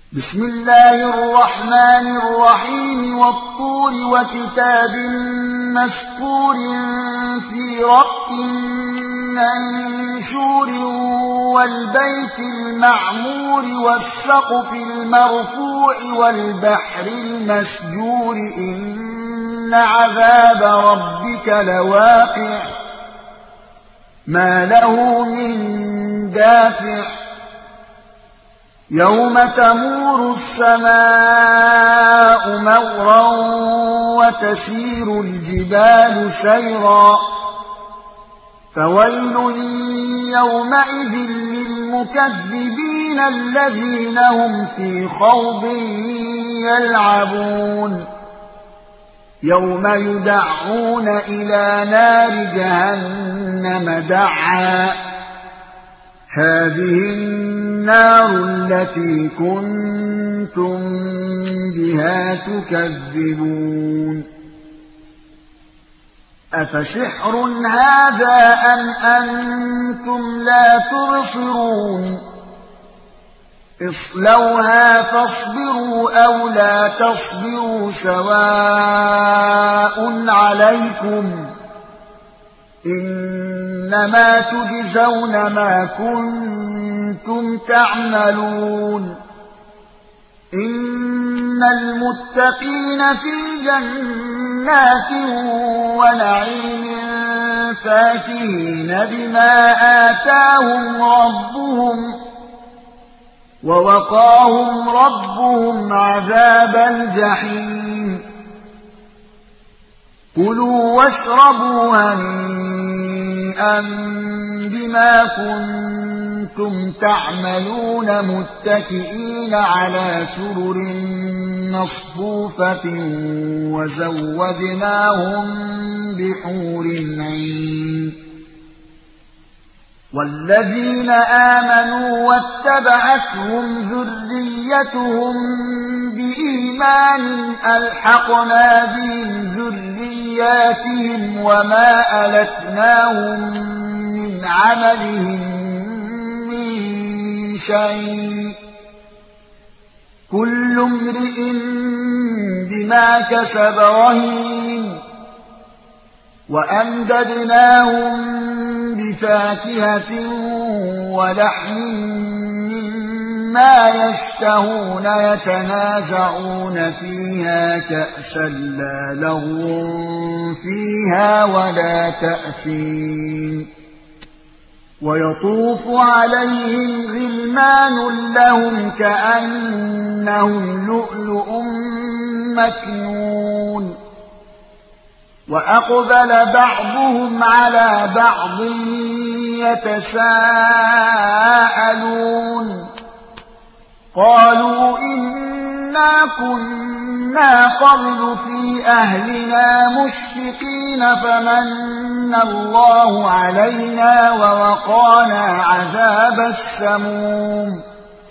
بسم الله الرحمن الرحيم والطور وكتاب مسطور في رق منشور والبيت المعمور والسقف المرفوع والبحر المسجور إن عذاب ربك لواقع ما له من دافع يوم تمور السماء مورا وتسير الجبال سيرا فويل يومئذ للمكذبين الذين هم في خوض يلعبون يوم يدعون إلى نار جهنم دعا هذه النار التي كنتم بها تكذبون أفسحر هذا أم أنتم لا تبصرون اصلوها فاصبروا أو لا تصبروا سواء عليكم إنما تجزون ما كنتم تعملون إن المتقين في جنات ونعيم فاكهين بما آتاهم ربهم ووقاهم ربهم عذاب الجحيم كلوا واشربوا هنيئا بما كنتم تعملون متكئين على سرر مصفوفة وزوجناهم بحور عين والذين آمنوا واتبعتهم ذريتهم بإيمان ألحقنا بهم ذرياتهم وما ألتناهم من عملهم من شيء كل امرئ بما كسب رهين وأمددناهم بفاكهة ولحم مما يشتهون يتنازعون فيها كأسا لا لغو فيها ولا تأثيم ويطوف عليهم غلمان لهم كأنهم لؤلؤ مكنون وأقبل بعضهم على بعض يتساءلون قالوا إنا كنا قبل في أهلنا مشفقين فمن الله علينا ووقانا عذاب السموم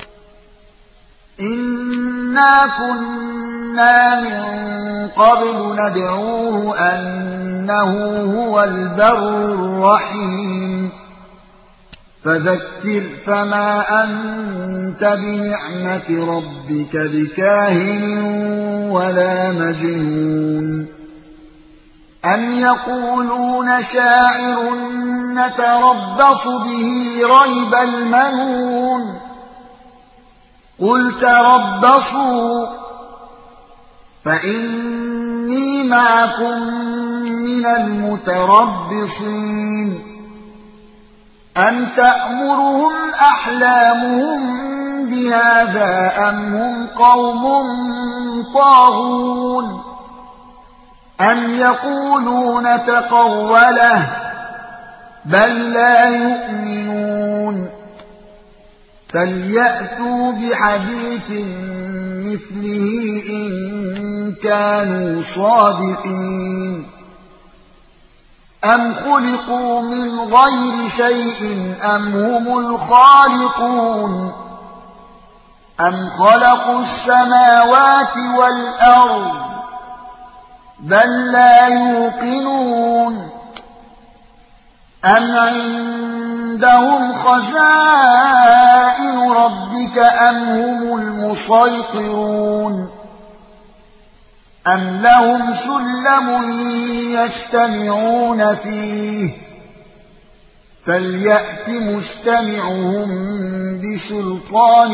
إنا كنا من قبل ندعوه أنه هو البر الرحيم فذكر فما أنت بنعمة ربك بكاهن ولا مجنون أم يقولون شاعر نتربص به ريب المنون قل تربصوا فإني معكم من المتربصين أم تأمرهم أحلامهم بهذا أم هم قوم طاغون أم يقولون تقوله بل لا يؤمنون فليأتوا بحديث مثله إن كانوا صادقين أم خلقوا من غير شيء أم هم الخالقون أم خلقوا السماوات والأرض بل لا يوقنون أم عندهم خزائن ربك أم هم المسيطرون أم لهم سلم يستمعون فيه فليأت مستمعهم بسلطان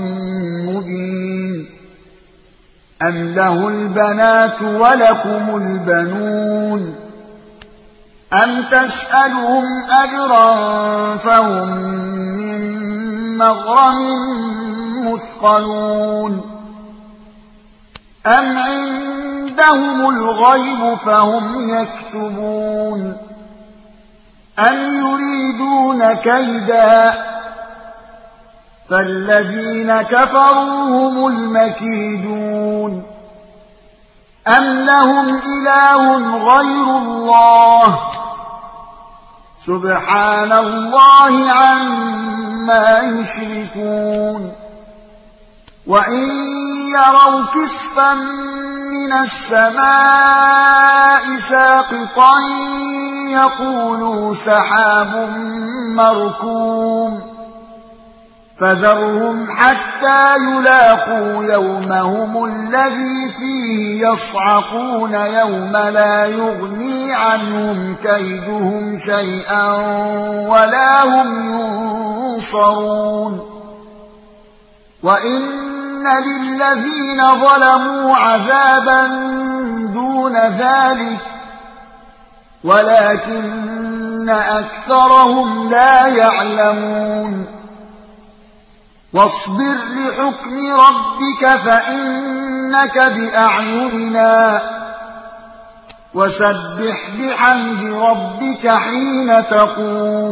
مبين أم له البنات ولكم البنون أم تسألهم أجرا فهم من مغرم مثقلون أم عندهم الغيب فهم يكتبون أم يريدون كيدا فالذين كفروا هم المكيدون أم لهم إله غير الله سبحان الله عما يشركون وإن يروا كسفا من السماء ساقطا يقولوا سحاب مركوم فذرهم حتى يلاقوا يومهم الذي فيه يصعقون يوم لا يغني عنهم كيدهم شيئا ولا هم ينصرون وإن للذين ظلموا عذابا دون ذلك ولكن أكثرهم لا يعلمون واصبر لحكم ربك فإنك بأعيننا وسبح بحمد ربك حين تقوم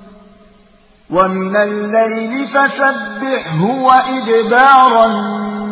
ومن الليل فسبحه وإدبار